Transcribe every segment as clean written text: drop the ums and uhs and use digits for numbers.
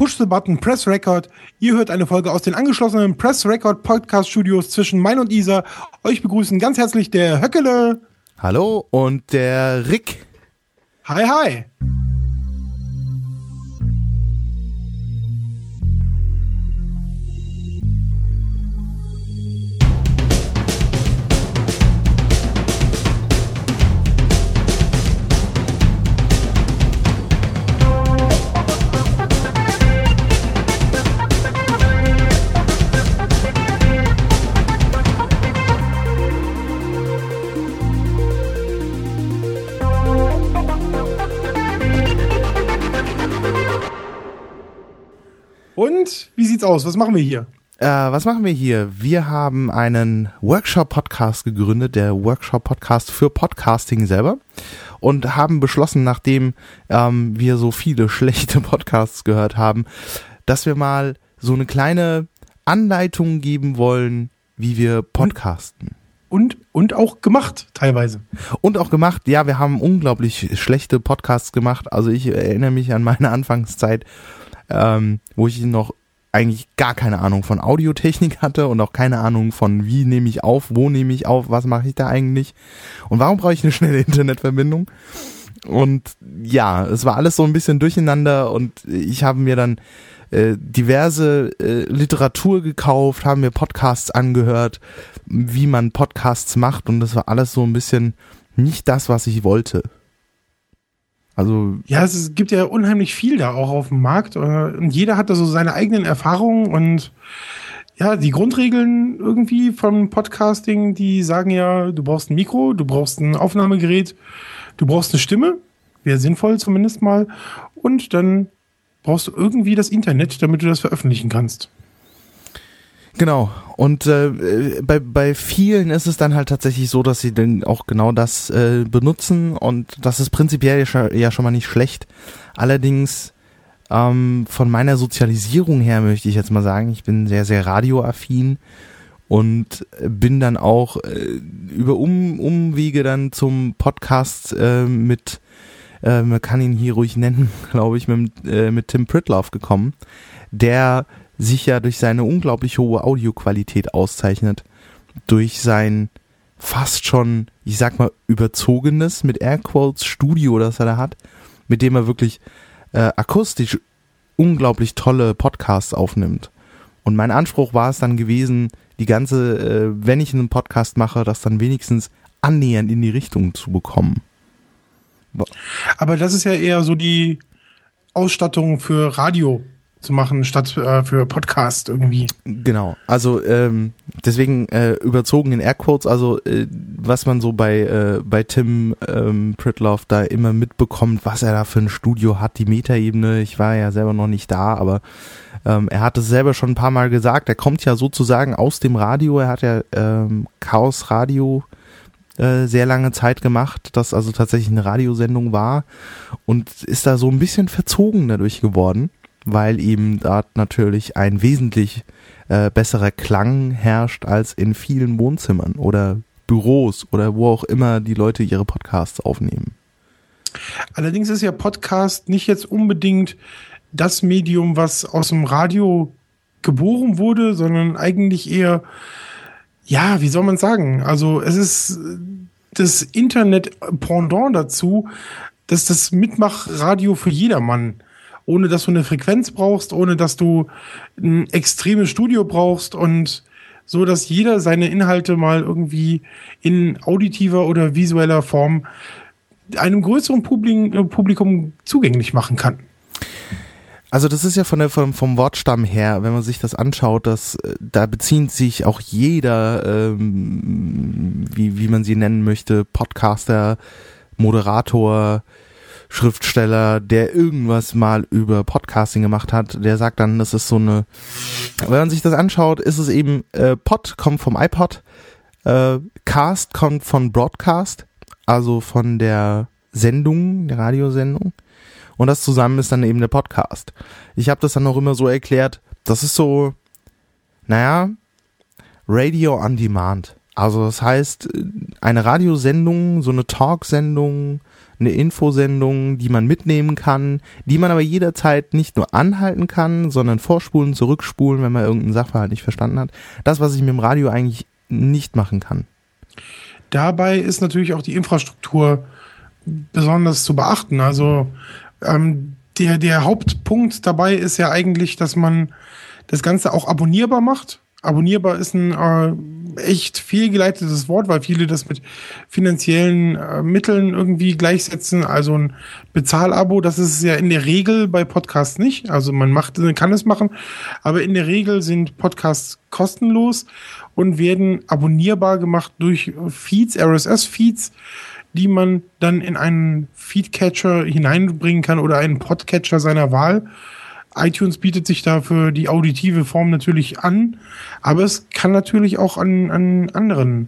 Push the Button, Press Record. Ihr hört eine Folge aus den angeschlossenen Press Record Podcast Studios zwischen Main und Isar. Euch begrüßen ganz herzlich der Höckele. Hallo und der Rick. Hi, hi. Und wie sieht's aus? Was machen wir hier? Wir haben einen Workshop-Podcast gegründet, der Workshop-Podcast für Podcasting selber, und haben beschlossen, nachdem wir so viele schlechte Podcasts gehört haben, dass wir mal so eine kleine Anleitung geben wollen, wie wir podcasten. Und auch gemacht, teilweise. Und auch gemacht, ja, wir haben unglaublich schlechte Podcasts gemacht. Also ich erinnere mich an meine Anfangszeit, wo ich noch eigentlich gar keine Ahnung von Audiotechnik hatte und auch keine Ahnung von wie nehme ich auf, wo nehme ich auf, was mache ich da eigentlich und warum brauche ich eine schnelle Internetverbindung. Und ja, es war alles so ein bisschen durcheinander und ich habe mir dann diverse Literatur gekauft, haben mir Podcasts angehört, wie man Podcasts macht, und das war alles so ein bisschen nicht das, was ich wollte. Also ja, es gibt ja unheimlich viel da auch auf dem Markt und jeder hat da so seine eigenen Erfahrungen und ja, die Grundregeln irgendwie vom Podcasting, die sagen ja, du brauchst ein Mikro, du brauchst ein Aufnahmegerät, du brauchst eine Stimme, wäre sinnvoll zumindest mal, und dann brauchst du irgendwie das Internet, damit du das veröffentlichen kannst. Genau, und bei vielen ist es dann halt tatsächlich so, dass sie dann auch genau das benutzen, und das ist prinzipiell ja schon mal nicht schlecht. Allerdings von meiner Sozialisierung her möchte ich jetzt mal sagen, ich bin sehr, sehr radioaffin und bin dann auch über Umwege dann zum Podcast mit, man kann ihn hier ruhig nennen, glaube ich, mit Tim Pritloff gekommen, der sich ja durch seine unglaublich hohe Audioqualität auszeichnet, durch sein fast schon, ich sag mal, überzogenes, mit Airquotes, Studio, das er da hat, mit dem er wirklich akustisch unglaublich tolle Podcasts aufnimmt. Und mein Anspruch war es dann gewesen, die ganze, wenn ich einen Podcast mache, das dann wenigstens annähernd in die Richtung zu bekommen. Aber das ist ja eher so die Ausstattung für Radio zu machen, statt für Podcast irgendwie. Genau, also deswegen überzogen in Airquotes, also was man so bei Tim Pritloff da immer mitbekommt, was er da für ein Studio hat, die Metaebene, ich war ja selber noch nicht da, aber er hat es selber schon ein paar Mal gesagt, er kommt ja sozusagen aus dem Radio, er hat ja Chaos Radio sehr lange Zeit gemacht, das also tatsächlich eine Radiosendung war, und ist da so ein bisschen verzogen dadurch geworden, weil eben dort natürlich ein wesentlich besserer Klang herrscht als in vielen Wohnzimmern oder Büros oder wo auch immer die Leute ihre Podcasts aufnehmen. Allerdings ist ja Podcast nicht jetzt unbedingt das Medium, was aus dem Radio geboren wurde, sondern eigentlich eher, ja, wie soll man sagen? Also es ist das Internet-Pendant dazu, dass das Mitmachradio für jedermann, ohne dass du eine Frequenz brauchst, ohne dass du ein extremes Studio brauchst, und so, dass jeder seine Inhalte mal irgendwie in auditiver oder visueller Form einem größeren Publikum zugänglich machen kann. Also das ist ja vom Wortstamm her, wenn man sich das anschaut, da bezieht sich auch jeder, wie man sie nennen möchte, Podcaster, Moderator, Schriftsteller, der irgendwas mal über Podcasting gemacht hat, der sagt dann, das ist so eine, wenn man sich das anschaut, ist es eben, Pod kommt vom iPod, Cast kommt von Broadcast, also von der Sendung, der Radiosendung, und das zusammen ist dann eben der Podcast. Ich habe das dann auch immer so erklärt, das ist so, naja, Radio on Demand. Also das heißt, eine Radiosendung, so eine Talksendung, eine Infosendung, die man mitnehmen kann, die man aber jederzeit nicht nur anhalten kann, sondern vorspulen, zurückspulen, wenn man irgendeinen Sachverhalt nicht verstanden hat. Das, was ich mit dem Radio eigentlich nicht machen kann. Dabei ist natürlich auch die Infrastruktur besonders zu beachten. Also der Hauptpunkt dabei ist ja eigentlich, dass man das Ganze auch abonnierbar macht. Abonnierbar ist ein echt fehlgeleitetes Wort, weil viele das mit finanziellen Mitteln irgendwie gleichsetzen. Also ein Bezahlabo, das ist es ja in der Regel bei Podcasts nicht. Also man kann es machen, aber in der Regel sind Podcasts kostenlos und werden abonnierbar gemacht durch Feeds, RSS-Feeds, die man dann in einen Feedcatcher hineinbringen kann oder einen Podcatcher seiner Wahl. iTunes bietet sich da für die auditive Form natürlich an, aber es kann natürlich auch an anderen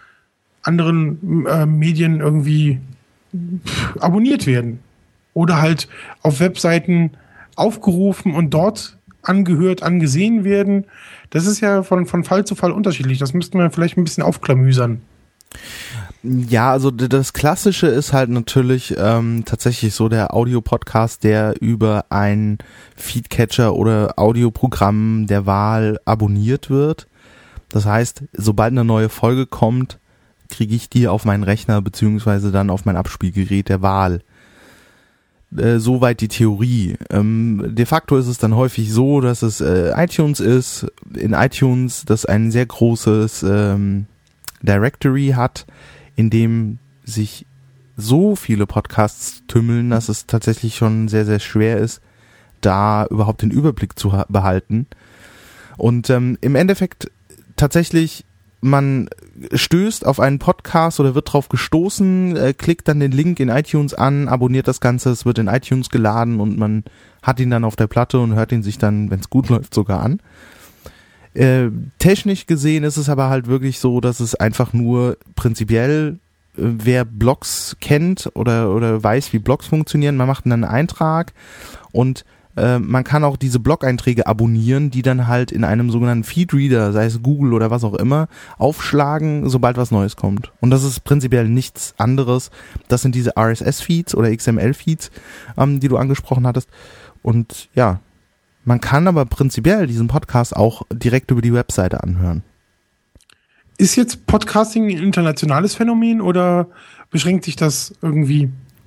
Medien irgendwie abonniert werden oder halt auf Webseiten aufgerufen und dort angehört, angesehen werden. Das ist ja von Fall zu Fall unterschiedlich. Das müssten wir vielleicht ein bisschen aufklamüsern. Ja, also das Klassische ist halt natürlich tatsächlich so der Audio-Podcast, der über ein Feedcatcher oder Audioprogramm der Wahl abonniert wird. Das heißt, sobald eine neue Folge kommt, kriege ich die auf meinen Rechner beziehungsweise dann auf mein Abspielgerät der Wahl. Soweit die Theorie. De facto ist es dann häufig so, dass es iTunes ist. In iTunes, das ein sehr großes Directory hat, in dem sich so viele Podcasts tümmeln, dass es tatsächlich schon sehr, sehr schwer ist, da überhaupt den Überblick zu behalten. Und im Endeffekt tatsächlich, man stößt auf einen Podcast oder wird drauf gestoßen, klickt dann den Link in iTunes an, abonniert das Ganze, es wird in iTunes geladen und man hat ihn dann auf der Platte und hört ihn sich dann, wenn es gut läuft, sogar an. Technisch gesehen ist es aber halt wirklich so, dass es einfach nur prinzipiell, wer Blogs kennt oder weiß, wie Blogs funktionieren, man macht dann einen Eintrag und man kann auch diese Blog-Einträge abonnieren, die dann halt in einem sogenannten Feedreader, sei es Google oder was auch immer, aufschlagen, sobald was Neues kommt. Und das ist prinzipiell nichts anderes. Das sind diese RSS-Feeds oder XML-Feeds, die du angesprochen hattest. Und ja, man kann aber prinzipiell diesen Podcast auch direkt über die Webseite anhören. Ist jetzt Podcasting ein internationales Phänomen oder beschränkt sich das irgendwie?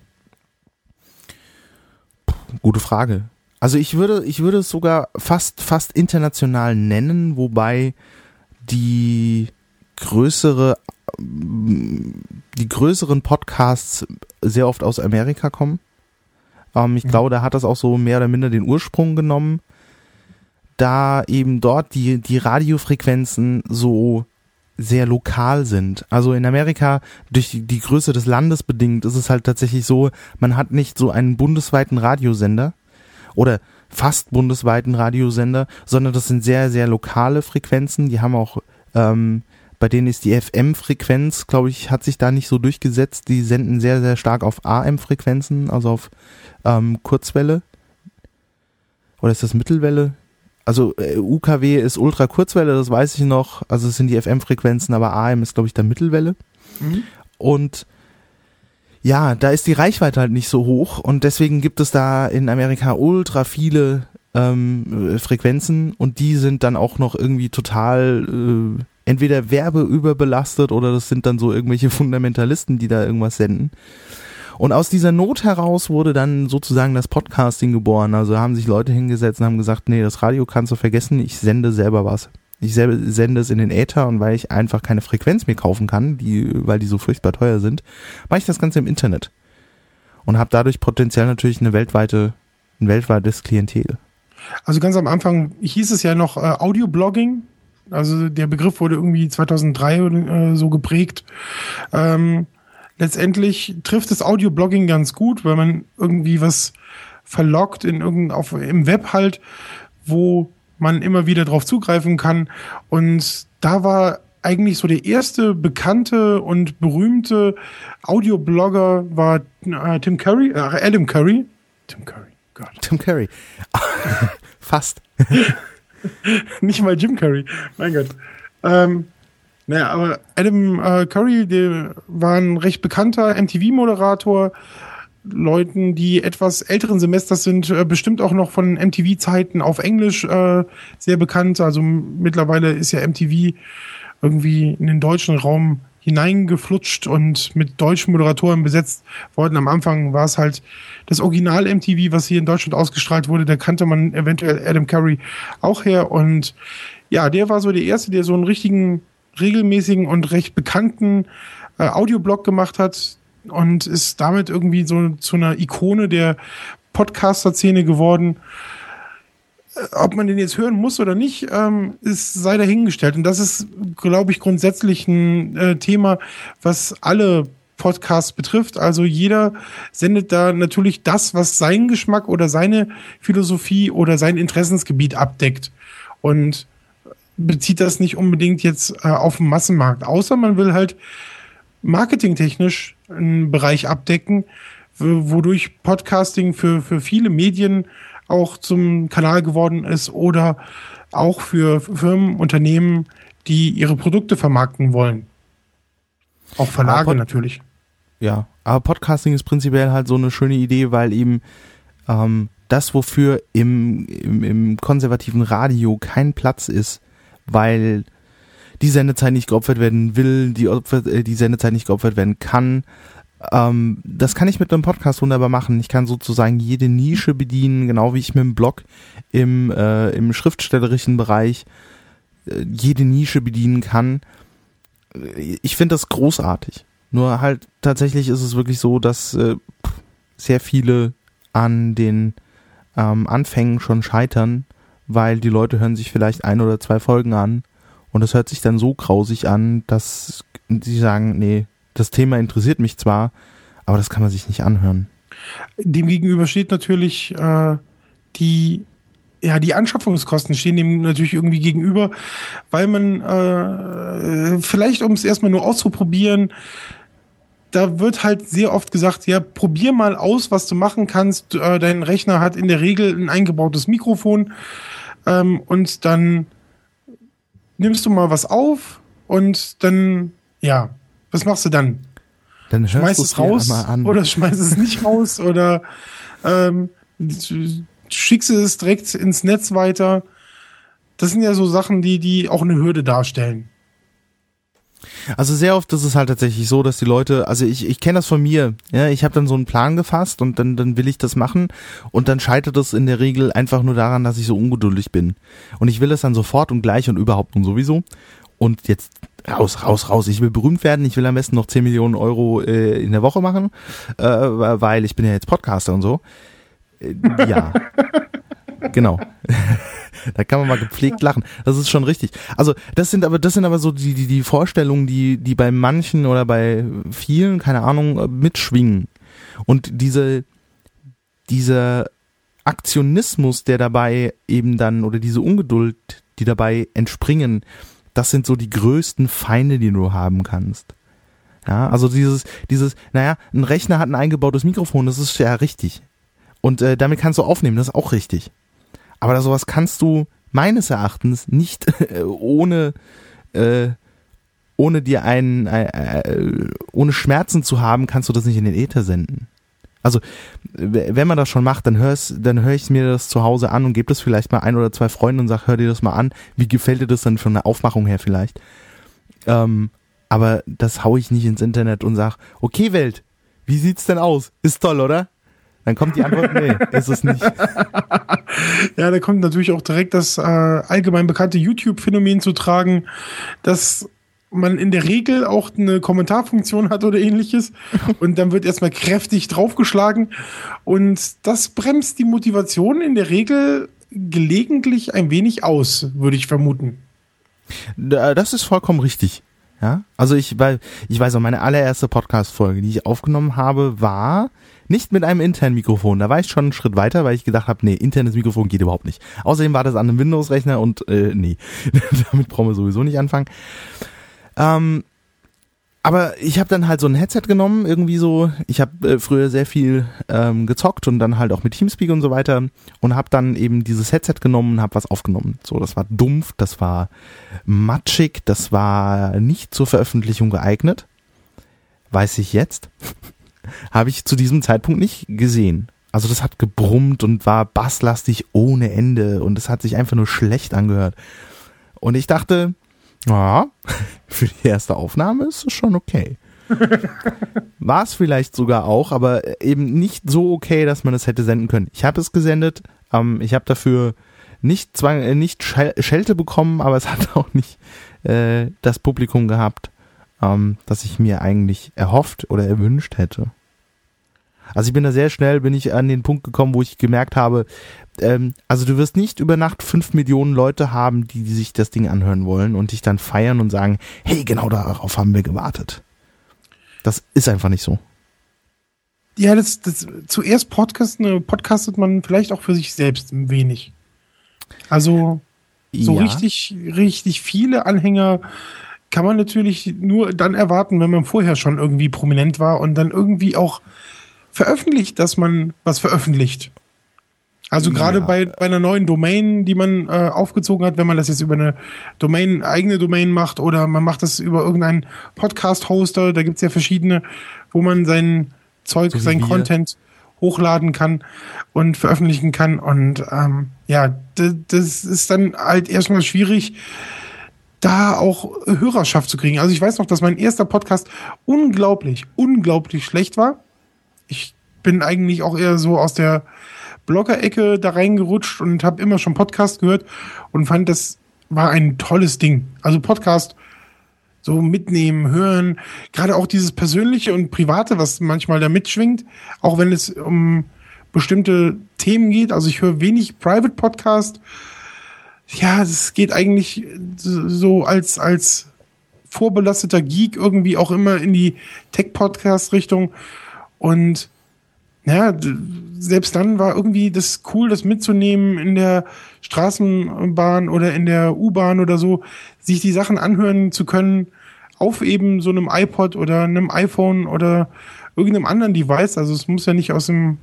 Gute Frage. Also ich würde es sogar fast international nennen, wobei die größeren Podcasts sehr oft aus Amerika kommen. Ich glaube, da hat das auch so mehr oder minder den Ursprung genommen, da eben dort die Radiofrequenzen so sehr lokal sind. Also in Amerika, durch die Größe des Landes bedingt, ist es halt tatsächlich so, man hat nicht so einen bundesweiten Radiosender oder fast bundesweiten Radiosender, sondern das sind sehr, sehr lokale Frequenzen. Die haben auch, bei denen ist die FM-Frequenz, glaube ich, hat sich da nicht so durchgesetzt. Die senden sehr, sehr stark auf AM-Frequenzen, also auf Kurzwelle. Oder ist das Mittelwelle? Also UKW ist Ultrakurzwelle, das weiß ich noch. Also es sind die FM-Frequenzen, aber AM ist, glaube ich, der Mittelwelle. Mhm. Und ja, da ist die Reichweite halt nicht so hoch und deswegen gibt es da in Amerika ultra viele Frequenzen und die sind dann auch noch irgendwie total entweder werbeüberbelastet oder das sind dann so irgendwelche Fundamentalisten, die da irgendwas senden. Und aus dieser Not heraus wurde dann sozusagen das Podcasting geboren. Also haben sich Leute hingesetzt und haben gesagt, nee, das Radio kannst du vergessen, ich sende selber was. Ich sende es in den Äther und weil ich einfach keine Frequenz mehr kaufen kann, weil die so furchtbar teuer sind, mache ich das Ganze im Internet. Und habe dadurch potenziell natürlich ein weltweites Klientel. Also ganz am Anfang hieß es ja noch Audio-Blogging. Also der Begriff wurde irgendwie 2003 so geprägt. Letztendlich trifft das Audio-Blogging ganz gut, weil man irgendwie was verloggt im Web halt, wo man immer wieder drauf zugreifen kann. Und da war eigentlich so der erste bekannte und berühmte Audioblogger war Tim Curry. Gott. Tim Curry. Fast. Nicht mal Jim Curry. Mein Gott. Naja, aber Adam Curry, der war ein recht bekannter MTV-Moderator. Leuten, die etwas älteren Semesters sind, bestimmt auch noch von MTV-Zeiten auf Englisch sehr bekannt. Also mittlerweile ist ja MTV irgendwie in den deutschen Raum hineingeflutscht und mit deutschen Moderatoren besetzt worden. Am Anfang war es halt das Original MTV, was hier in Deutschland ausgestrahlt wurde. Da kannte man eventuell Adam Curry auch her. Und ja, der war so der Erste, der so einen richtigen, regelmäßigen und recht bekannten Audioblog gemacht hat und ist damit irgendwie so zu einer Ikone der Podcaster-Szene geworden. Ob man den jetzt hören muss oder nicht, sei dahingestellt. Und das ist, glaube ich, grundsätzlich ein Thema, was alle Podcasts betrifft. Also jeder sendet da natürlich das, was seinen Geschmack oder seine Philosophie oder sein Interessensgebiet abdeckt. Und bezieht das nicht unbedingt jetzt auf den Massenmarkt. Außer man will halt marketingtechnisch einen Bereich abdecken, wodurch Podcasting für viele Medien auch zum Kanal geworden ist oder auch für Firmen, Unternehmen, die ihre Produkte vermarkten wollen. Auch Verlage natürlich. Ja, aber Podcasting ist prinzipiell halt so eine schöne Idee, weil eben das, wofür im konservativen Radio kein Platz ist, weil die Sendezeit nicht geopfert werden will, die Sendezeit nicht geopfert werden kann. Das kann ich mit einem Podcast wunderbar machen. Ich kann sozusagen jede Nische bedienen, genau wie ich mit dem Blog im schriftstellerischen Bereich jede Nische bedienen kann. Ich finde das großartig. Nur halt tatsächlich ist es wirklich so, dass sehr viele an den Anfängen schon scheitern, weil die Leute hören sich vielleicht 1 oder 2 Folgen an und es hört sich dann so grausig an, dass sie sagen, nee, das Thema interessiert mich zwar, aber das kann man sich nicht anhören. Demgegenüber steht natürlich die Anschaffungskosten stehen dem natürlich irgendwie gegenüber, weil man vielleicht, um es erstmal nur auszuprobieren, da wird halt sehr oft gesagt, ja, probier mal aus, was du machen kannst. Dein Rechner hat in der Regel ein eingebautes Mikrofon und dann nimmst du mal was auf und dann, ja, was machst du dann? Dann schmeißt es raus oder schmeißt es nicht raus oder schickst es direkt ins Netz weiter. Das sind ja so Sachen, die auch eine Hürde darstellen. Also sehr oft ist es halt tatsächlich so, dass die Leute, also ich kenne das von mir, ja, ich habe dann so einen Plan gefasst und dann will ich das machen und dann scheitert es in der Regel einfach nur daran, dass ich so ungeduldig bin. Und ich will es dann sofort und gleich und überhaupt und sowieso. Und jetzt raus. Ich will berühmt werden, ich will am besten noch 10 Millionen Euro in der Woche machen, weil ich bin ja jetzt Podcaster und so. Ja, genau. Da kann man mal gepflegt lachen. Das ist schon richtig. Also das sind aber so die Vorstellungen, die bei manchen oder bei vielen, keine Ahnung, mitschwingen. Und dieser Aktionismus, der dabei eben dann, oder diese Ungeduld, die dabei entspringen, das sind so die größten Feinde, die du haben kannst. Ja, also dieses, ein Rechner hat ein eingebautes Mikrofon, das ist ja richtig. Und damit kannst du aufnehmen, das ist auch richtig. Aber sowas kannst du meines Erachtens nicht ohne ohne Schmerzen zu haben, kannst du das nicht in den Äther senden. Also wenn man das schon macht, dann höre ich mir das zu Hause an und gebe das vielleicht mal 1 oder 2 Freunden und sag, hör dir das mal an. Wie gefällt dir das dann von der Aufmachung her vielleicht? Aber das hau ich nicht ins Internet und sag, okay Welt, wie sieht's denn aus? Ist toll, oder? Dann kommt die Antwort, nee, ist es nicht. Ja, da kommt natürlich auch direkt das allgemein bekannte YouTube-Phänomen zu tragen, dass man in der Regel auch eine Kommentarfunktion hat oder ähnliches und dann wird erstmal kräftig draufgeschlagen und das bremst die Motivation in der Regel gelegentlich ein wenig aus, würde ich vermuten. Das ist vollkommen richtig. Ja, also ich weiß auch, meine allererste Podcast-Folge, die ich aufgenommen habe, war nicht mit einem internen Mikrofon. Da war ich schon einen Schritt weiter, weil ich gedacht habe, nee, internes Mikrofon geht überhaupt nicht. Außerdem war das an einem Windows-Rechner und nee, damit brauchen wir sowieso nicht anfangen. Aber ich habe dann halt so ein Headset genommen, irgendwie so, ich habe früher sehr viel gezockt und dann halt auch mit Teamspeak und so weiter und habe dann eben dieses Headset genommen und habe was aufgenommen. So, das war dumpf, das war matschig, das war nicht zur Veröffentlichung geeignet. Weiß ich jetzt. Habe ich zu diesem Zeitpunkt nicht gesehen. Also das hat gebrummt und war basslastig ohne Ende und es hat sich einfach nur schlecht angehört. Und ich dachte, ja, für die erste Aufnahme ist es schon okay. War es vielleicht sogar auch, aber eben nicht so okay, dass man es hätte senden können. Ich habe es gesendet, ich habe dafür nicht Schelte bekommen, aber es hat auch nicht das Publikum gehabt, das ich mir eigentlich erhofft oder erwünscht hätte. Also ich bin da sehr schnell, bin ich an den Punkt gekommen, wo ich gemerkt habe, also du wirst nicht über Nacht 5 Millionen Leute haben, die sich das Ding anhören wollen und dich dann feiern und sagen, hey, genau darauf haben wir gewartet. Das ist einfach nicht so. Ja, zuerst podcastet man vielleicht auch für sich selbst ein wenig. Also so Ja. richtig viele Anhänger kann man natürlich nur dann erwarten, wenn man vorher schon irgendwie prominent war und dann irgendwie auch veröffentlicht, dass man was veröffentlicht. Also gerade bei einer neuen Domain, die man aufgezogen hat, wenn man das jetzt über eine eigene Domain macht oder man macht das über irgendeinen Podcast-Hoster, da gibt's ja verschiedene, wo man sein Zeug, So wie sein wir. Content hochladen kann und veröffentlichen kann. Und das ist dann halt erstmal schwierig, da auch Hörerschaft zu kriegen. Also ich weiß noch, dass mein erster Podcast unglaublich schlecht war. Ich bin eigentlich auch eher so aus der Blogger-Ecke da reingerutscht und habe immer schon Podcast gehört und fand, das war ein tolles Ding. Also Podcast so mitnehmen, hören, gerade auch dieses Persönliche und Private, was manchmal da mitschwingt, auch wenn es um bestimmte Themen geht. Also ich höre wenig Private Podcast. Ja, es geht eigentlich so als vorbelasteter Geek irgendwie auch immer in die Tech-Podcast-Richtung. Und ja, selbst dann war irgendwie das cool, das mitzunehmen in der Straßenbahn oder in der U-Bahn oder so, sich die Sachen anhören zu können auf eben so einem iPod oder einem iPhone oder irgendeinem anderen Device. Also es muss ja nicht aus dem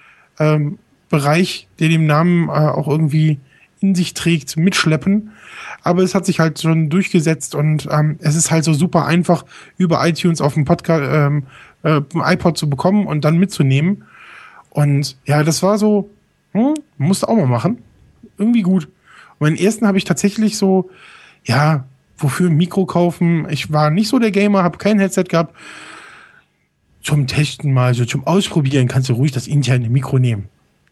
Bereich, der den Namen auch irgendwie in sich trägt, mitschleppen. Aber es hat sich halt schon durchgesetzt und es ist halt so super einfach, über iTunes auf dem Podcast iPod zu bekommen und dann mitzunehmen. Und ja, das war so, musste auch mal machen. Irgendwie gut. Und meinen ersten habe ich tatsächlich so, ja, wofür ein Mikro kaufen? Ich war nicht so der Gamer, habe kein Headset gehabt. Zum Testen mal, so zum Ausprobieren kannst du ruhig das interne Mikro nehmen.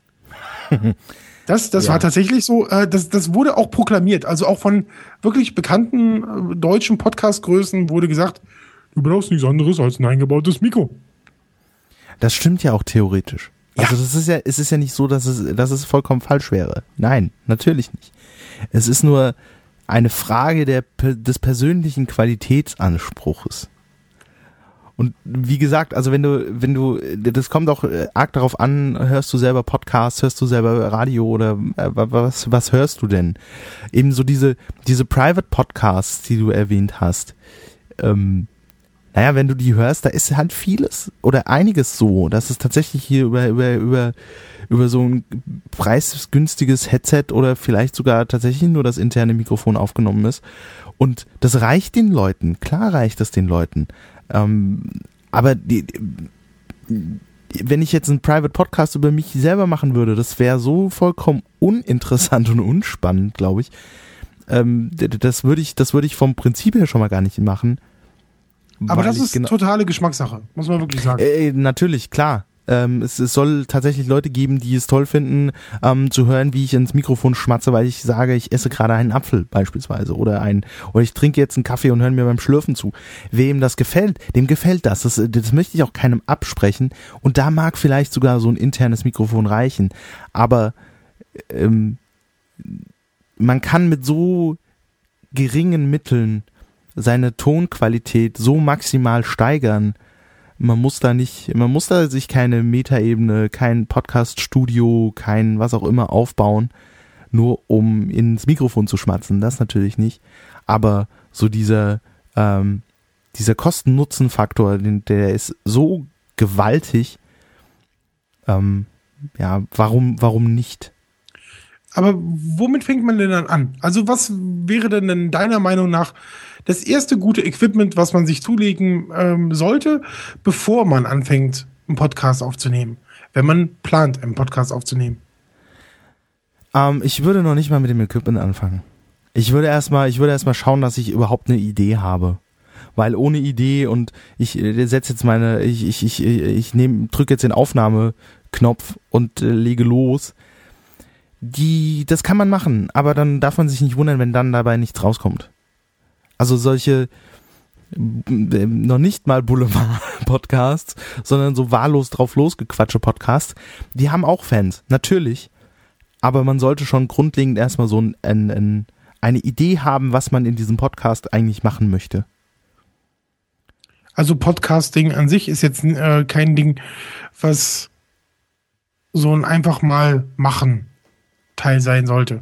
Das war tatsächlich so, das wurde auch proklamiert. Also auch von wirklich bekannten deutschen Podcast-Größen wurde gesagt, du brauchst nichts anderes als ein eingebautes Mikro. Das stimmt ja auch theoretisch. Ja. Also es ist ja nicht so, dass es vollkommen falsch wäre. Nein, natürlich nicht. Es ist nur eine Frage des persönlichen Qualitätsanspruches. Und wie gesagt, also wenn du, das kommt auch arg darauf an, hörst du selber Podcasts, hörst du selber Radio oder was hörst du denn? Eben so diese Private Podcasts, die du erwähnt hast, naja, wenn du die hörst, da ist halt vieles oder einiges so, dass es tatsächlich hier über so ein preisgünstiges Headset oder vielleicht sogar tatsächlich nur das interne Mikrofon aufgenommen ist. Und das reicht den Leuten, klar reicht es den Leuten. Aber wenn ich jetzt einen Private Podcast über mich selber machen würde, das wäre so vollkommen uninteressant und unspannend, glaube ich. Das würde ich vom Prinzip her schon mal gar nicht machen. Aber das ist totale Geschmackssache, muss man wirklich sagen. Natürlich, klar. Es soll tatsächlich Leute geben, die es toll finden, zu hören, wie ich ins Mikrofon schmatze, weil ich sage, ich esse gerade einen Apfel beispielsweise oder ich trinke jetzt einen Kaffee und höre mir beim Schlürfen zu. Wem das gefällt, dem gefällt das. Das möchte ich auch keinem absprechen und da mag vielleicht sogar so ein internes Mikrofon reichen. Aber man kann mit so geringen Mitteln seine Tonqualität so maximal steigern. Man muss da sich keine Metaebene, kein Podcast-Studio, kein was auch immer aufbauen, nur um ins Mikrofon zu schmatzen. Das natürlich nicht. Aber so dieser dieser Kosten-Nutzen-Faktor, der ist so gewaltig. Ja, warum nicht? Aber womit fängt man denn dann an? Also was wäre denn deiner Meinung nach das erste gute Equipment, was man sich zulegen sollte, bevor man anfängt, einen Podcast aufzunehmen? Wenn man plant, einen Podcast aufzunehmen. Ich würde noch nicht mal mit dem Equipment anfangen. Ich würde erstmal schauen, dass ich überhaupt eine Idee habe. Weil ohne Idee und ich setze jetzt drücke jetzt den Aufnahmeknopf und lege los. Das kann man machen, aber dann darf man sich nicht wundern, wenn dann dabei nichts rauskommt. Also solche noch nicht mal Boulevard-Podcasts, sondern so wahllos drauf losgequatsche Podcasts, die haben auch Fans, natürlich. Aber man sollte schon grundlegend erstmal so eine Idee haben, was man in diesem Podcast eigentlich machen möchte. Also Podcasting an sich ist jetzt kein Ding, was so ein einfach mal machen Teil sein sollte.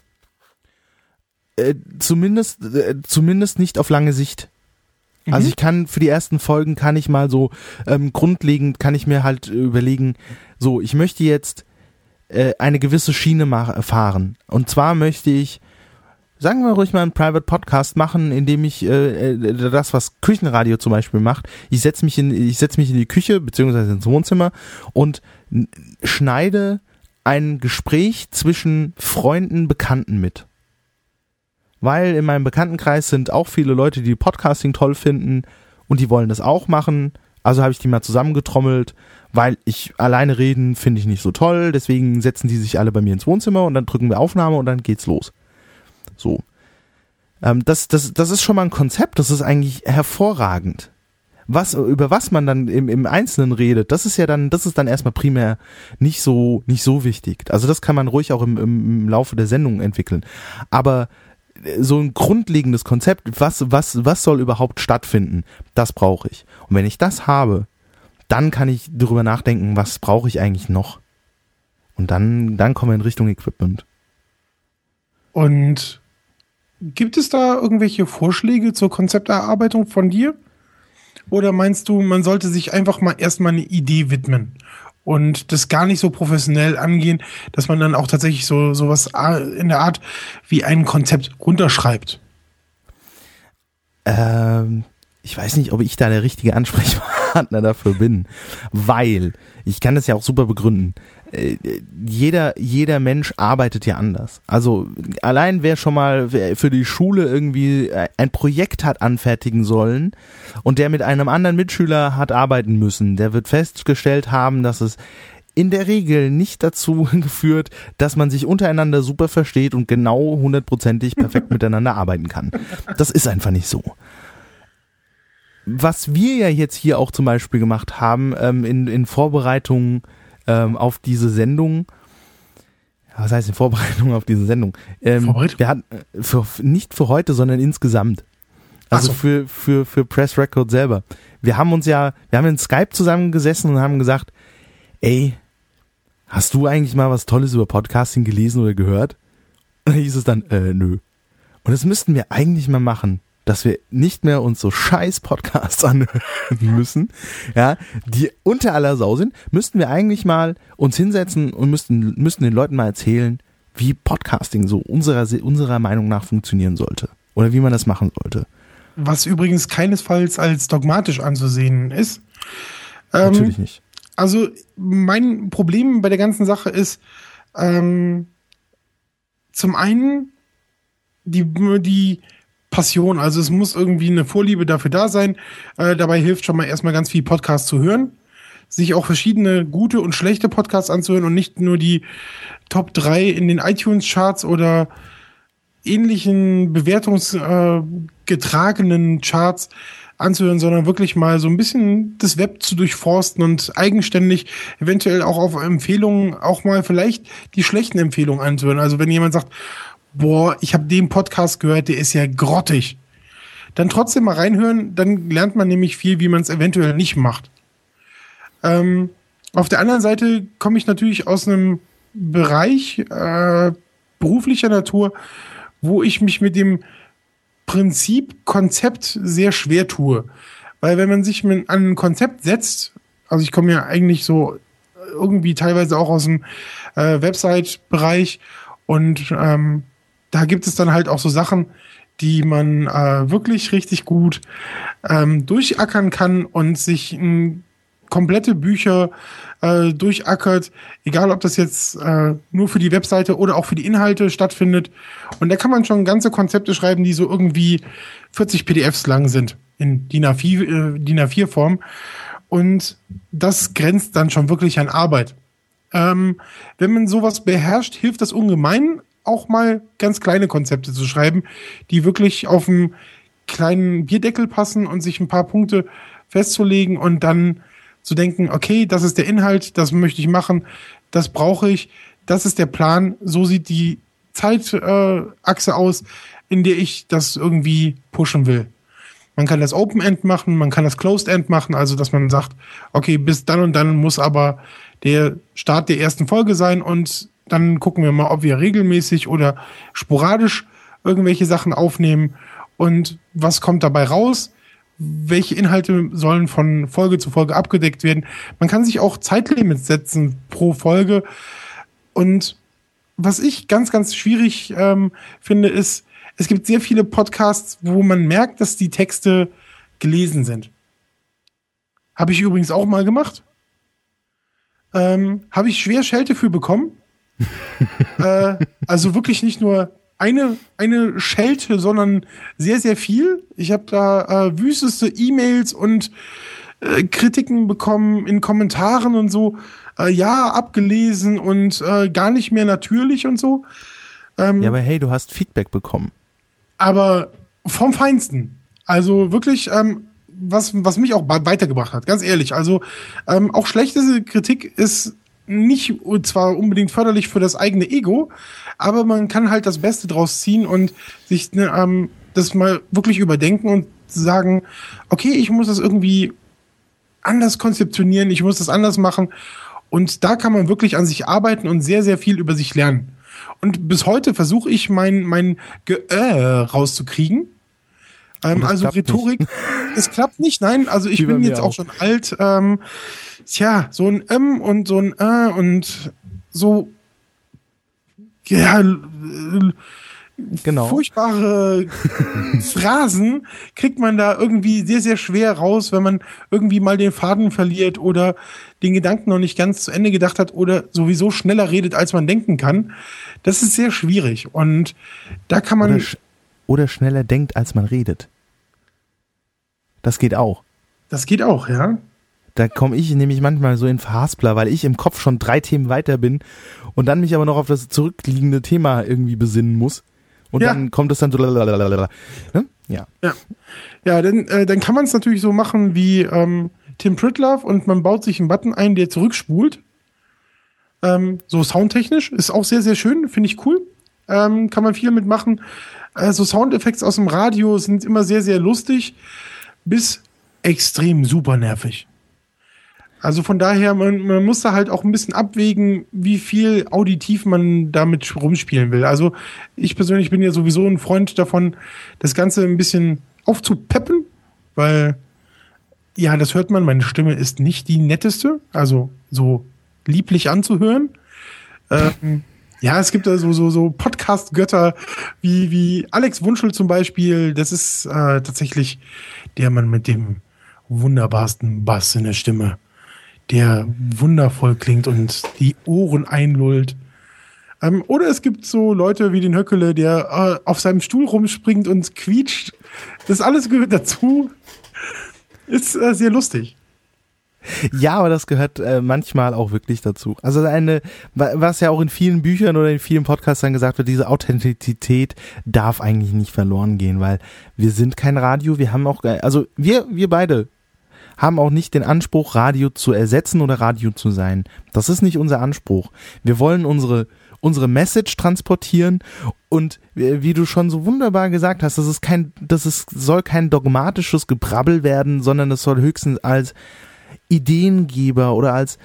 Zumindest nicht auf lange Sicht. Also ich kann für die ersten Folgen kann ich mal so grundlegend kann ich mir halt überlegen, so ich möchte jetzt eine gewisse Schiene fahren. Und zwar möchte ich, sagen wir ruhig mal, einen Private Podcast machen, in dem ich das, was Küchenradio zum Beispiel macht, ich setze mich in die Küche beziehungsweise ins Wohnzimmer und schneide ein Gespräch zwischen Freunden, Bekannten mit. Weil in meinem Bekanntenkreis sind auch viele Leute, die Podcasting toll finden und die wollen das auch machen. Also habe ich die mal zusammengetrommelt, weil ich alleine reden finde ich nicht so toll. Deswegen setzen die sich alle bei mir ins Wohnzimmer und dann drücken wir Aufnahme und dann geht's los. So. Das ist schon mal ein Konzept, das ist eigentlich hervorragend. Über was man dann im Einzelnen redet, das ist dann erstmal primär nicht so wichtig. Also das kann man ruhig auch im Laufe der Sendung entwickeln. Aber so ein grundlegendes Konzept, was soll überhaupt stattfinden, das brauche ich. Und wenn ich das habe, dann kann ich darüber nachdenken, was brauche ich eigentlich noch. Und dann kommen wir in Richtung Equipment. Und gibt es da irgendwelche Vorschläge zur Konzepterarbeitung von dir? Oder meinst du, man sollte sich einfach mal erstmal eine Idee widmen und das gar nicht so professionell angehen, dass man dann auch tatsächlich sowas in der Art wie ein Konzept runterschreibt? Ich weiß nicht, ob ich da der richtige Ansprechpartner dafür bin, weil ich kann das ja auch super begründen. Jeder Mensch arbeitet ja anders. Also allein wer schon mal für die Schule irgendwie ein Projekt hat anfertigen sollen und der mit einem anderen Mitschüler hat arbeiten müssen, der wird festgestellt haben, dass es in der Regel nicht dazu geführt, dass man sich untereinander super versteht und genau 100%ig perfekt miteinander arbeiten kann. Das ist einfach nicht so. Was wir ja jetzt hier auch zum Beispiel gemacht haben, in Vorbereitung auf diese Sendung, was heißt in Vorbereitung auf diese Sendung? Wir hatten nicht für heute, sondern insgesamt. Also für Press Record selber. Wir haben in Skype zusammengesessen und haben gesagt, ey, hast du eigentlich mal was Tolles über Podcasting gelesen oder gehört? Und dann hieß es dann, nö. Und das müssten wir eigentlich mal machen, dass wir nicht mehr uns so scheiß Podcasts anhören müssen, ja, die unter aller Sau sind, müssten wir eigentlich mal uns hinsetzen und müssten den Leuten mal erzählen, wie Podcasting so unserer Meinung nach funktionieren sollte oder wie man das machen sollte. Was übrigens keinesfalls als dogmatisch anzusehen ist. Natürlich nicht. Also mein Problem bei der ganzen Sache ist zum einen die Passion, also es muss irgendwie eine Vorliebe dafür da sein. Dabei hilft schon mal erstmal ganz viel Podcasts zu hören, sich auch verschiedene gute und schlechte Podcasts anzuhören und nicht nur die Top 3 in den iTunes-Charts oder ähnlichen bewertungsgetragenen Charts anzuhören, sondern wirklich mal so ein bisschen das Web zu durchforsten und eigenständig eventuell auch auf Empfehlungen auch mal vielleicht die schlechten Empfehlungen anzuhören. Also wenn jemand sagt, boah, ich habe den Podcast gehört, der ist ja grottig. Dann trotzdem mal reinhören, dann lernt man nämlich viel, wie man es eventuell nicht macht. Auf der anderen Seite komme ich natürlich aus einem Bereich beruflicher Natur, wo ich mich mit dem Prinzip Konzept sehr schwer tue. Weil wenn man sich an ein Konzept setzt, also ich komme ja eigentlich so irgendwie teilweise auch aus dem Website-Bereich und da gibt es dann halt auch so Sachen, die man wirklich richtig gut durchackern kann und sich komplette Bücher durchackert, egal ob das jetzt nur für die Webseite oder auch für die Inhalte stattfindet. Und da kann man schon ganze Konzepte schreiben, die so irgendwie 40 PDFs lang sind in DIN A4-Form. Und das grenzt dann schon wirklich an Arbeit. Wenn man sowas beherrscht, hilft das ungemein, auch mal ganz kleine Konzepte zu schreiben, die wirklich auf einen kleinen Bierdeckel passen und sich ein paar Punkte festzulegen und dann zu denken, okay, das ist der Inhalt, das möchte ich machen, das brauche ich, das ist der Plan, so sieht die Zeitachse aus, in der ich das irgendwie pushen will. Man kann das Open-End machen, man kann das Closed-End machen, also dass man sagt, okay, bis dann und dann muss aber der Start der ersten Folge sein und dann gucken wir mal, ob wir regelmäßig oder sporadisch irgendwelche Sachen aufnehmen und was kommt dabei raus, welche Inhalte sollen von Folge zu Folge abgedeckt werden. Man kann sich auch Zeitlimits setzen pro Folge und was ich ganz, ganz schwierig finde, ist, es gibt sehr viele Podcasts, wo man merkt, dass die Texte gelesen sind. Habe ich übrigens auch mal gemacht. Habe ich schwer Schelte für bekommen. Also wirklich nicht nur eine Schelte, sondern sehr, sehr viel. Ich habe da wüsteste E-Mails und Kritiken bekommen in Kommentaren und so. Ja, abgelesen und gar nicht mehr natürlich und so. Ja, aber hey, du hast Feedback bekommen. Aber vom Feinsten. Also wirklich, was mich auch weitergebracht hat, ganz ehrlich. Also auch schlechte Kritik ist nicht zwar unbedingt förderlich für das eigene Ego, aber man kann halt das Beste draus ziehen und sich das mal wirklich überdenken und sagen, okay, ich muss das irgendwie anders konzeptionieren, ich muss das anders machen. Und da kann man wirklich an sich arbeiten und sehr, sehr viel über sich lernen. Und bis heute versuche ich mein rauszukriegen. Also Rhetorik, es klappt nicht, nein, also ich bin jetzt auch schon alt. So ein und so ein und so, ja, genau. Furchtbare Phrasen kriegt man da irgendwie sehr, sehr schwer raus, wenn man irgendwie mal den Faden verliert oder den Gedanken noch nicht ganz zu Ende gedacht hat oder sowieso schneller redet, als man denken kann. Das ist sehr schwierig und da kann man... Oder schneller denkt, als man redet. Das geht auch. Das geht auch, ja. Da komme ich nämlich manchmal so in Verhaspler, weil ich im Kopf schon 3 Themen weiter bin und dann mich aber noch auf das zurückliegende Thema irgendwie besinnen muss. Und dann kommt es dann so lalalala. Ne? Ja. Ja, dann kann man es natürlich so machen wie Tim Pritlove und man baut sich einen Button ein, der zurückspult. So soundtechnisch. Ist auch sehr, sehr schön. Finde ich cool. Kann man viel mitmachen. So Soundeffekte aus dem Radio sind immer sehr, sehr lustig bis extrem super nervig. Also von daher, man muss da halt auch ein bisschen abwägen, wie viel auditiv man damit rumspielen will. Also ich persönlich bin ja sowieso ein Freund davon, das Ganze ein bisschen aufzupeppen, weil, ja, das hört man, meine Stimme ist nicht die netteste, also so lieblich anzuhören. Ja, es gibt da so Podcast-Götter wie Alex Wunschel zum Beispiel. Das ist tatsächlich der Mann mit dem wunderbarsten Bass in der Stimme, der wundervoll klingt und die Ohren einlullt. Oder es gibt so Leute wie den Höckele, der auf seinem Stuhl rumspringt und quietscht. Das alles gehört dazu. Ist sehr lustig. Ja, aber das gehört manchmal auch wirklich dazu. Also was ja auch in vielen Büchern oder in vielen Podcasts dann gesagt wird, diese Authentizität darf eigentlich nicht verloren gehen, weil wir sind kein Radio, wir haben auch, also wir beide haben auch nicht den Anspruch, Radio zu ersetzen oder Radio zu sein. Das ist nicht unser Anspruch. Wir wollen unsere Message transportieren und wie du schon so wunderbar gesagt hast, soll kein dogmatisches Gebrabbel werden, sondern es soll höchstens als Ideengeber oder als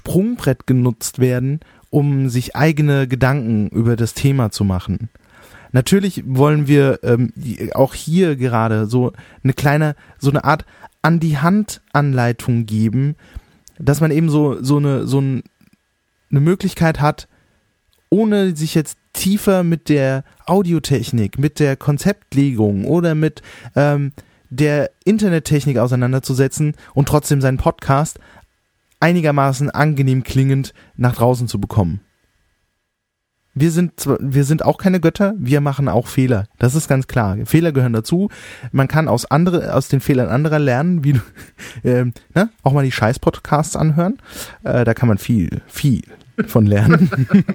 Sprungbrett genutzt werden, um sich eigene Gedanken über das Thema zu machen. Natürlich wollen wir auch hier gerade so eine Art An-die-Hand-Anleitung geben, dass man eben so eine Möglichkeit hat, ohne sich jetzt tiefer mit der Audiotechnik, mit der Konzeptlegung oder mit der Internettechnik auseinanderzusetzen und trotzdem seinen Podcast einigermaßen angenehm klingend nach draußen zu bekommen. Wir sind auch keine Götter, wir machen auch Fehler. Das ist ganz klar. Fehler gehören dazu. Man kann aus den Fehlern anderer lernen, wie auch mal die Scheiß-Podcasts anhören. Da kann man viel von lernen.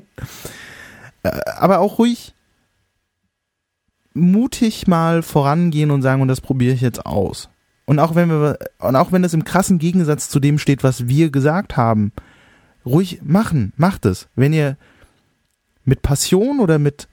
Aber auch ruhig mutig mal vorangehen und sagen, und das probiere ich jetzt aus. Und auch wenn das im krassen Gegensatz zu dem steht, was wir gesagt haben, ruhig macht es. Wenn ihr mit Passion oder mit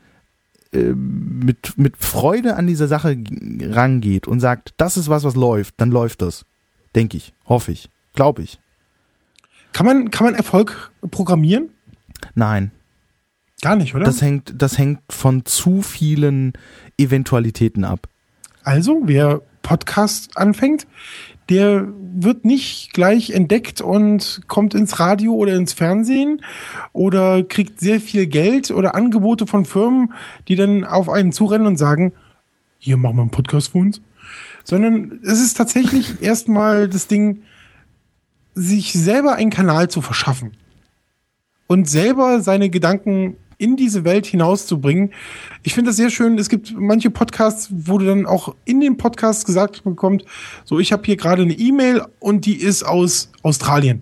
Freude an diese Sache rangeht und sagt, das ist was läuft, dann läuft das. Denke ich, hoffe ich, glaube ich. Kann man Erfolg programmieren? Nein. Gar nicht, oder? Das hängt von zu vielen Eventualitäten ab. Also, wer Podcast anfängt, der wird nicht gleich entdeckt und kommt ins Radio oder ins Fernsehen oder kriegt sehr viel Geld oder Angebote von Firmen, die dann auf einen zurennen und sagen, hier, machen wir einen Podcast für uns. Sondern es ist tatsächlich erstmal das Ding, sich selber einen Kanal zu verschaffen und selber seine Gedanken in diese Welt hinauszubringen. Ich finde das sehr schön. Es gibt manche Podcasts, wo du dann auch in den Podcast gesagt bekommst, so, ich habe hier gerade eine E-Mail und die ist aus Australien.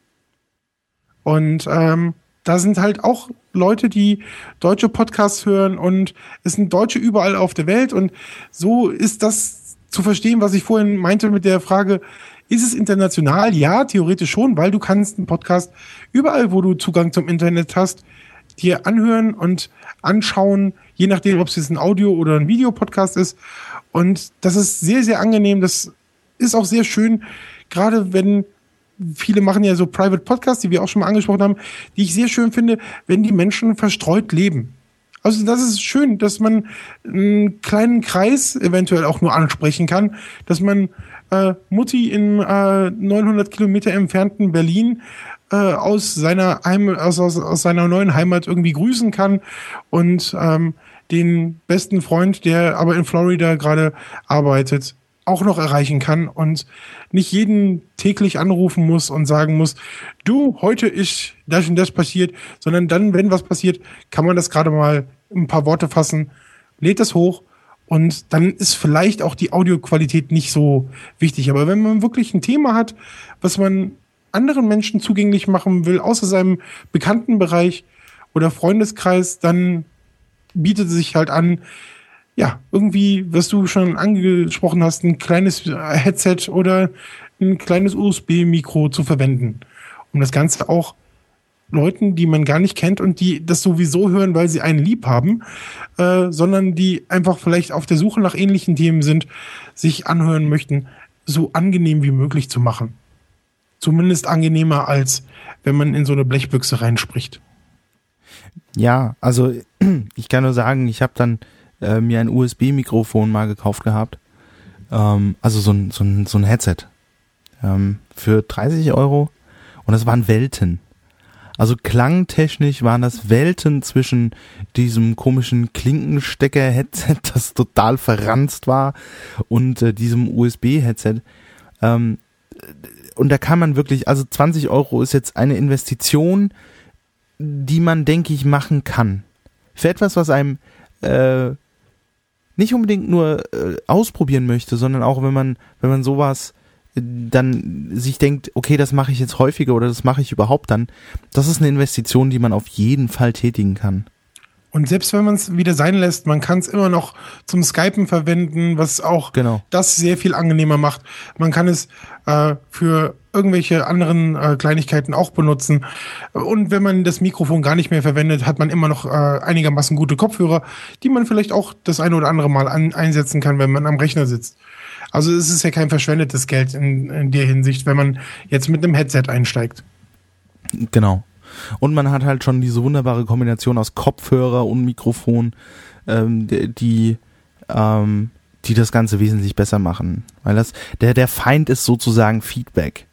Und da sind halt auch Leute, die deutsche Podcasts hören und es sind Deutsche überall auf der Welt und so ist das zu verstehen, was ich vorhin meinte mit der Frage, ist es international? Ja, theoretisch schon, weil du kannst einen Podcast überall, wo du Zugang zum Internet hast, dir anhören und anschauen, je nachdem, ob es jetzt ein Audio- oder ein Videopodcast ist. Und das ist sehr, sehr angenehm. Das ist auch sehr schön, gerade wenn viele machen ja so Private Podcasts, die wir auch schon mal angesprochen haben, die ich sehr schön finde, wenn die Menschen verstreut leben. Also das ist schön, dass man einen kleinen Kreis eventuell auch nur ansprechen kann, dass man Mutti in 900 Kilometer entfernten Berlin aus seiner neuen Heimat irgendwie grüßen kann und den besten Freund, der aber in Florida gerade arbeitet, auch noch erreichen kann und nicht jeden täglich anrufen muss und sagen muss, du, heute ist das und das passiert, sondern dann, wenn was passiert, kann man das gerade mal ein paar Worte fassen, lädt das hoch und dann ist vielleicht auch die Audioqualität nicht so wichtig. Aber wenn man wirklich ein Thema hat, was man anderen Menschen zugänglich machen will, außer seinem Bekanntenbereich oder Freundeskreis, dann bietet es sich halt an, ja, irgendwie, was du schon angesprochen hast, ein kleines Headset oder ein kleines USB-Mikro zu verwenden, um das Ganze auch Leuten, die man gar nicht kennt und die das sowieso hören, weil sie einen lieb haben, sondern die einfach vielleicht auf der Suche nach ähnlichen Themen sind, sich anhören möchten, so angenehm wie möglich zu machen. Zumindest angenehmer, als wenn man in so eine Blechbüchse reinspricht. Ja, also ich kann nur sagen, ich habe dann mir ein USB-Mikrofon mal gekauft gehabt. Also so ein Headset für 30 €. Und das waren Welten. Also klangtechnisch waren das Welten zwischen diesem komischen Klinkenstecker-Headset, das total verranzt war, und diesem USB-Headset. Und da kann man wirklich, also 20 € ist jetzt eine Investition, die man, denke ich, machen kann. Für etwas, was einem nicht unbedingt nur ausprobieren möchte, sondern auch, wenn man sowas dann sich denkt, okay, das mache ich jetzt häufiger oder das mache ich überhaupt dann, das ist eine Investition, die man auf jeden Fall tätigen kann. Und selbst wenn man es wieder sein lässt, man kann es immer noch zum Skypen verwenden, was auch das sehr viel angenehmer macht. Man kann es für irgendwelche anderen Kleinigkeiten auch benutzen. Und wenn man das Mikrofon gar nicht mehr verwendet, hat man immer noch einigermaßen gute Kopfhörer, die man vielleicht auch das eine oder andere Mal einsetzen kann, wenn man am Rechner sitzt. Also es ist ja kein verschwendetes Geld in der Hinsicht, wenn man jetzt mit einem Headset einsteigt. Genau. Und man hat halt schon diese wunderbare Kombination aus Kopfhörer und Mikrofon, die das Ganze wesentlich besser machen. Weil der Feind ist sozusagen Feedback.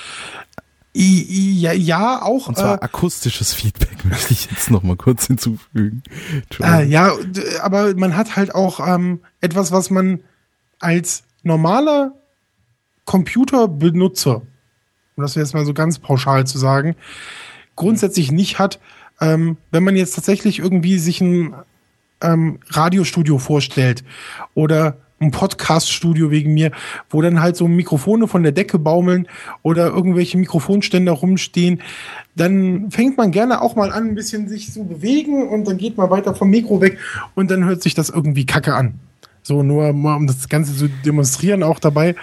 Ja, auch. Und zwar akustisches Feedback, möchte ich jetzt noch mal kurz hinzufügen. Ja, aber man hat halt auch etwas, was man als normaler Computerbenutzer, um das jetzt mal so ganz pauschal zu sagen, grundsätzlich nicht hat, wenn man jetzt tatsächlich irgendwie sich ein Radiostudio vorstellt oder ein Podcast-Studio wegen mir, wo dann halt so Mikrofone von der Decke baumeln oder irgendwelche Mikrofonständer rumstehen, dann fängt man gerne auch mal an, ein bisschen sich zu bewegen und dann geht man weiter vom Mikro weg und dann hört sich das irgendwie kacke an. So, nur mal um das Ganze zu demonstrieren auch dabei.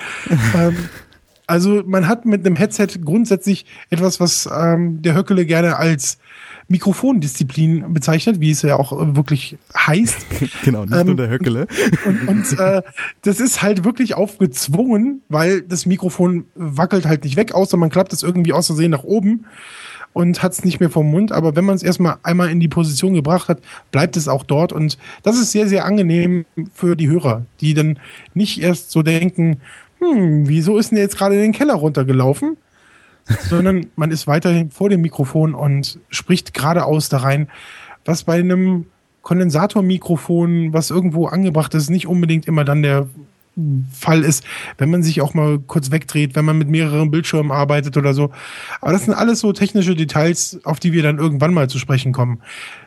Also man hat mit einem Headset grundsätzlich etwas, was der Höckele gerne als Mikrofondisziplin bezeichnet, wie es ja auch wirklich heißt. Genau, nicht nur der Höckele. Und das ist halt wirklich aufgezwungen, weil das Mikrofon wackelt halt nicht weg, außer man klappt es irgendwie aus Versehen nach oben und hat es nicht mehr vom Mund. Aber wenn man es erstmal einmal in die Position gebracht hat, bleibt es auch dort. Und das ist sehr, sehr angenehm für die Hörer, die dann nicht erst so denken, wieso ist denn der jetzt gerade in den Keller runtergelaufen? Sondern man ist weiterhin vor dem Mikrofon und spricht geradeaus da rein, was bei einem Kondensatormikrofon, was irgendwo angebracht ist, nicht unbedingt immer dann der Fall ist, wenn man sich auch mal kurz wegdreht, wenn man mit mehreren Bildschirmen arbeitet oder so. Aber das sind alles so technische Details, auf die wir dann irgendwann mal zu sprechen kommen.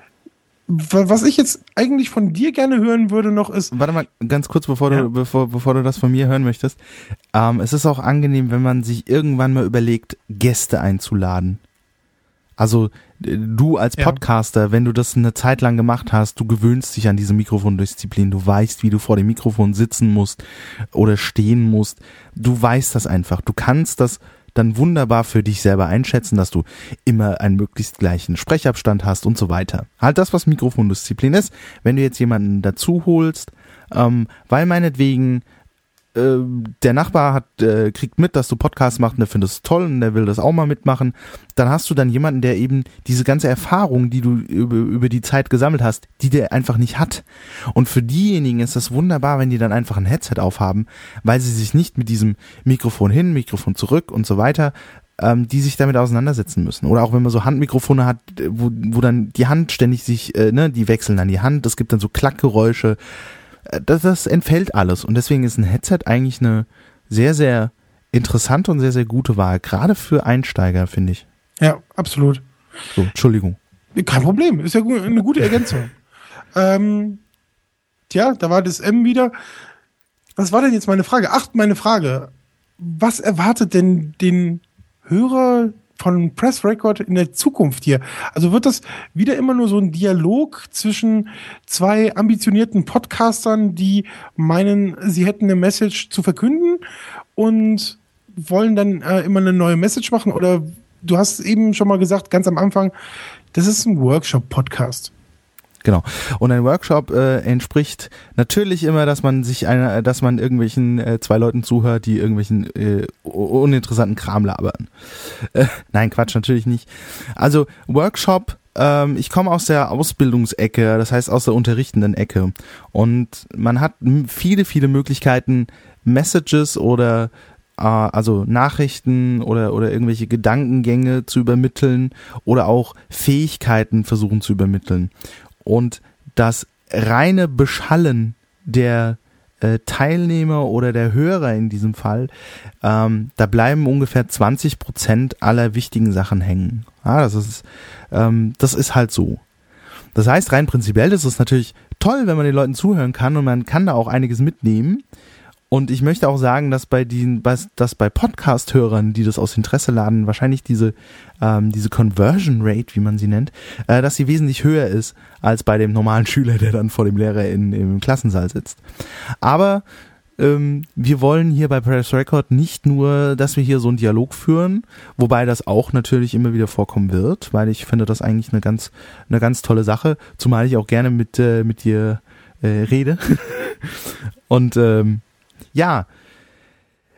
Was ich jetzt eigentlich von dir gerne hören würde noch ist... Warte mal, ganz kurz, bevor du das von mir hören möchtest. Es ist auch angenehm, wenn man sich irgendwann mal überlegt, Gäste einzuladen. Also du als Podcaster, wenn du das eine Zeit lang gemacht hast, du gewöhnst dich an diese Mikrofondisziplin, du weißt, wie du vor dem Mikrofon sitzen musst oder stehen musst. Du weißt das einfach. Du kannst das dann wunderbar für dich selber einschätzen, dass du immer einen möglichst gleichen Sprechabstand hast und so weiter. Halt das, was Mikrofondisziplin ist. Wenn du jetzt jemanden dazu holst, weil meinetwegen der Nachbar kriegt mit, dass du Podcasts machst und der findet es toll und der will das auch mal mitmachen, dann hast du dann jemanden, der eben diese ganze Erfahrung, die du über die Zeit gesammelt hast, die der einfach nicht hat. Und für diejenigen ist das wunderbar, wenn die dann einfach ein Headset aufhaben, weil sie sich nicht mit diesem Mikrofon hin, Mikrofon zurück und so weiter, die sich damit auseinandersetzen müssen. Oder auch wenn man so Handmikrofone hat, wo dann die Hand ständig sich, die wechseln dann die Hand, es gibt dann so Klackgeräusche. Das entfällt alles und deswegen ist ein Headset eigentlich eine sehr, sehr interessante und sehr, sehr gute Wahl, gerade für Einsteiger, finde ich. Ja, absolut. So, Entschuldigung. Kein Problem, ist ja eine gute Ergänzung. Da war das M wieder. Was war denn jetzt meine Frage? Meine Frage. Was erwartet denn den Hörer von Press Record in der Zukunft hier? Also wird das wieder immer nur so ein Dialog zwischen zwei ambitionierten Podcastern, die meinen, sie hätten eine Message zu verkünden und wollen dann immer eine neue Message machen? Oder du hast eben schon mal gesagt, ganz am Anfang, das ist ein Workshop-Podcast. Genau. Und ein Workshop entspricht natürlich immer, dass man irgendwelchen zwei Leuten zuhört, die irgendwelchen uninteressanten Kram labern. Nein, Quatsch, natürlich nicht. Also Workshop, ich komme aus der Ausbildungsecke, das heißt aus der unterrichtenden Ecke. Und man hat viele, viele Möglichkeiten, Messages oder also Nachrichten oder irgendwelche Gedankengänge zu übermitteln oder auch Fähigkeiten versuchen zu übermitteln. Und das reine Beschallen der Teilnehmer oder der Hörer in diesem Fall, da bleiben ungefähr 20% aller wichtigen Sachen hängen. Ja, das ist halt so. Das heißt, rein prinzipiell ist es natürlich toll, wenn man den Leuten zuhören kann und man kann da auch einiges mitnehmen. Und ich möchte auch sagen, dass bei Podcast-Hörern, die das aus Interesse laden, wahrscheinlich diese Conversion Rate, wie man sie nennt, dass sie wesentlich höher ist als bei dem normalen Schüler, der dann vor dem Lehrer im Klassensaal sitzt. Aber wir wollen hier bei Press Record nicht nur, dass wir hier so einen Dialog führen, wobei das auch natürlich immer wieder vorkommen wird, weil ich finde das eigentlich eine ganz tolle Sache, zumal ich auch gerne mit dir rede. Und ja,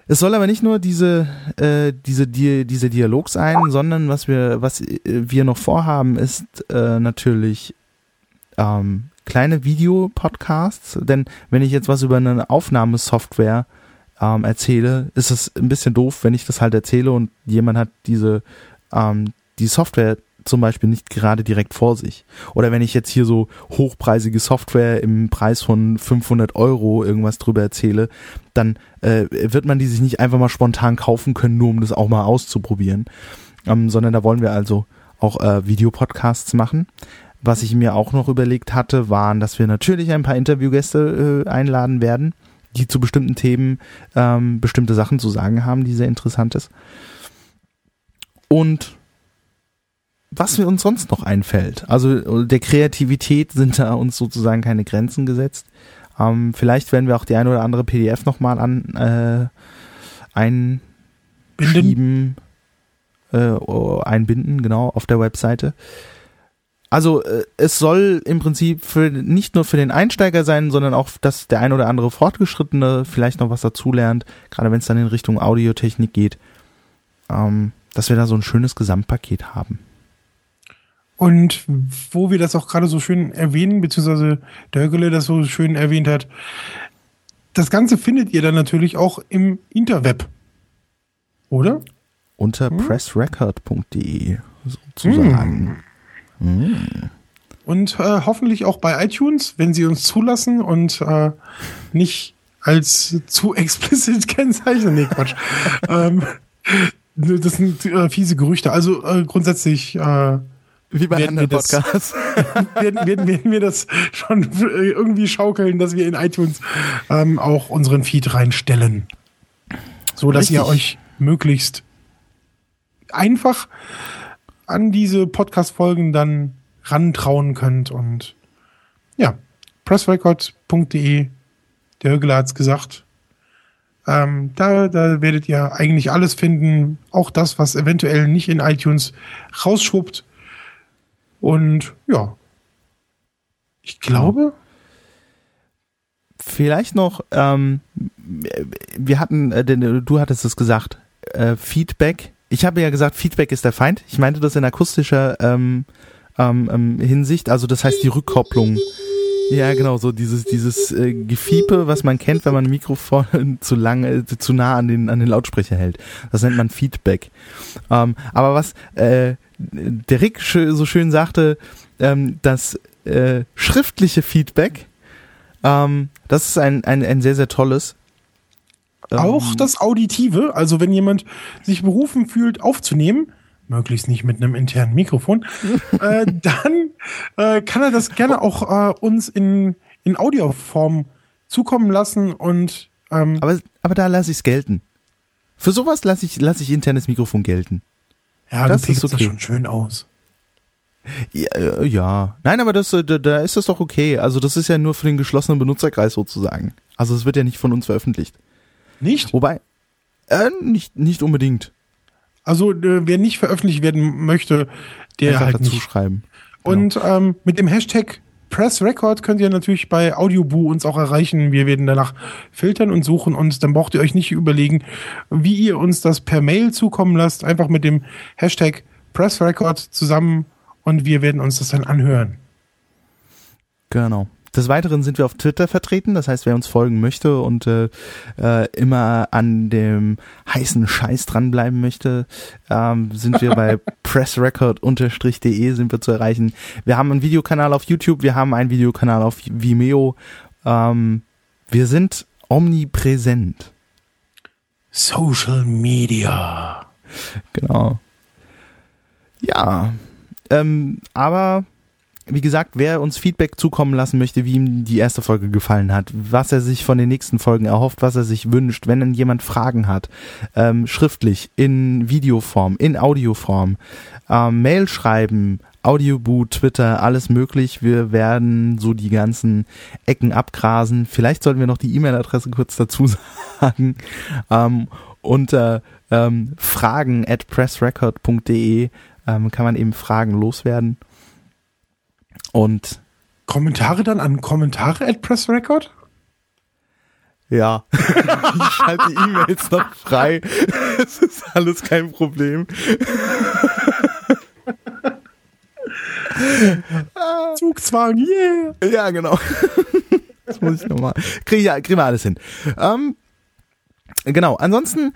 Es soll aber nicht nur dieser Dialog sein, sondern was wir noch vorhaben, ist natürlich kleine Videopodcasts, denn wenn ich jetzt was über eine Aufnahmesoftware erzähle, ist es ein bisschen doof, wenn ich das halt erzähle und jemand hat die Software zum Beispiel nicht gerade direkt vor sich. Oder wenn ich jetzt hier so hochpreisige Software im Preis von 500 € irgendwas drüber erzähle, dann wird man die sich nicht einfach mal spontan kaufen können, nur um das auch mal auszuprobieren. Sondern da wollen wir also auch Videopodcasts machen. Was ich mir auch noch überlegt hatte, waren, dass wir natürlich ein paar Interviewgäste einladen werden, die zu bestimmten Themen bestimmte Sachen zu sagen haben, die sehr interessant ist. Und was mir uns sonst noch einfällt. Also der Kreativität sind da uns sozusagen keine Grenzen gesetzt. Vielleicht werden wir auch die eine oder andere PDF nochmal einbinden, genau, auf der Webseite. Also es soll im Prinzip nicht nur für den Einsteiger sein, sondern auch, dass der ein oder andere Fortgeschrittene vielleicht noch was dazulernt, gerade wenn es dann in Richtung Audiotechnik geht, dass wir da so ein schönes Gesamtpaket haben. Und wo wir das auch gerade so schön erwähnen, beziehungsweise der Högele das so schön erwähnt hat, das Ganze findet ihr dann natürlich auch im Interweb. Oder? Unter pressrecord.de sozusagen. Und hoffentlich auch bei iTunes, wenn sie uns zulassen und nicht als zu explicit kennzeichnen. Nee, Quatsch. Das sind fiese Gerüchte. Also grundsätzlich wie bei anderen Podcasts. werden wir das schon irgendwie schaukeln, dass wir in iTunes auch unseren Feed reinstellen. So, dass ihr euch möglichst einfach an diese Podcast-Folgen dann rantrauen könnt. Und ja, pressrecord.de, der Högele hat's gesagt. Da werdet ihr eigentlich alles finden. Auch das, was eventuell nicht in iTunes rausschwuppt. Und ja, ich glaube. Vielleicht noch, wir hatten, du hattest es gesagt, Feedback. Ich habe ja gesagt, Feedback ist der Feind. Ich meinte das in akustischer Hinsicht, also das heißt die Rückkopplung. Ja, genau, so dieses Gefiepe, was man kennt, wenn man ein Mikrofon zu nah an den Lautsprecher hält. Das nennt man Feedback. Aber was der Rick so schön sagte, das schriftliche Feedback, das ist ein sehr, sehr tolles. Auch das Auditive, also wenn jemand sich berufen fühlt, aufzunehmen, möglichst nicht mit einem internen Mikrofon, dann kann er das gerne auch uns in Audioform zukommen lassen und aber da lasse ich es gelten. Für sowas lasse ich internes Mikrofon gelten. Ja, das ist okay. Das schon schön aus. Ja. Nein, aber da ist das doch okay. Also das ist ja nur für den geschlossenen Benutzerkreis sozusagen. Also es wird ja nicht von uns veröffentlicht. Nicht? Wobei, nicht unbedingt. Also wer nicht veröffentlicht werden möchte, der einfach halt nicht. Schreiben. Und mit dem Hashtag PressRecord könnt ihr natürlich bei Audioboo uns auch erreichen. Wir werden danach filtern und suchen und dann braucht ihr euch nicht überlegen, wie ihr uns das per Mail zukommen lasst. Einfach mit dem Hashtag PressRecord zusammen und wir werden uns das dann anhören. Genau. Des Weiteren sind wir auf Twitter vertreten, das heißt, wer uns folgen möchte und immer an dem heißen Scheiß dranbleiben möchte, sind wir bei pressrecord_de sind wir zu erreichen. Wir haben einen Videokanal auf YouTube, wir haben einen Videokanal auf Vimeo. Wir sind omnipräsent. Social Media. Genau. Ja, aber wie gesagt, wer uns Feedback zukommen lassen möchte, wie ihm die erste Folge gefallen hat, was er sich von den nächsten Folgen erhofft, was er sich wünscht, wenn jemand Fragen hat, schriftlich, in Videoform, in Audioform, Mail schreiben, Audioboo, Twitter, alles möglich. Wir werden so die ganzen Ecken abgrasen. Vielleicht sollten wir noch die E-Mail-Adresse kurz dazu sagen. Unter fragen@pressrecord.de kann man eben Fragen loswerden. Und Kommentare dann an Kommentare@pressrecord? Ja, ich halte die E-Mails noch frei. Es ist alles kein Problem. Zugzwang, yeah! Ja, genau. Das muss ich nochmal. Kriegen wir alles hin. Genau, ansonsten,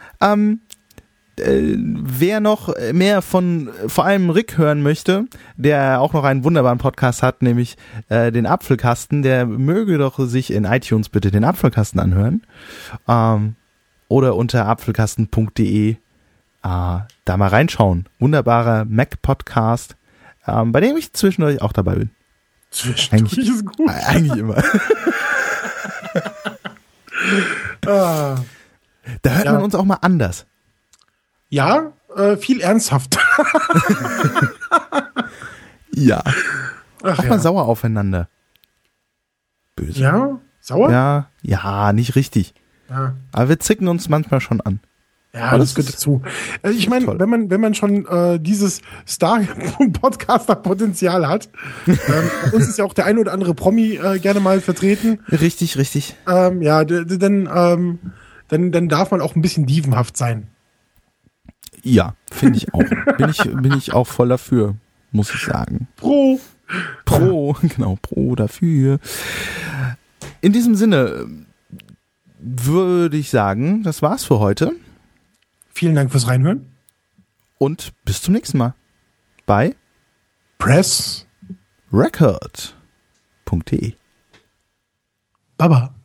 wer noch mehr von vor allem Rick hören möchte, der auch noch einen wunderbaren Podcast hat, nämlich den Apfelkasten, der möge doch sich in iTunes bitte den Apfelkasten anhören. Oder unter apfelkasten.de da mal reinschauen. Wunderbarer Mac-Podcast, bei dem ich zwischendurch auch dabei bin. Zwischendurch ist gut. Eigentlich immer. Da hört man uns auch mal anders. Ja, viel ernsthaft. Ja. Ach, auch mal sauer aufeinander. Böse. Ja? Sauer? Ja, nicht richtig. Ja. Aber wir zicken uns manchmal schon an. Ja, das gehört dazu. Ich meine, wenn man schon dieses Star-Podcaster-Potenzial hat, uns ist ja auch der ein oder andere Promi gerne mal vertreten. Richtig. Ja, dann darf man auch ein bisschen dievenhaft sein. Ja, finde ich auch. Bin ich auch voll dafür, muss ich sagen. Pro, genau, pro dafür. In diesem Sinne würde ich sagen, das war's für heute. Vielen Dank fürs Reinhören. Und bis zum nächsten Mal. Bei Press Record.de. Baba.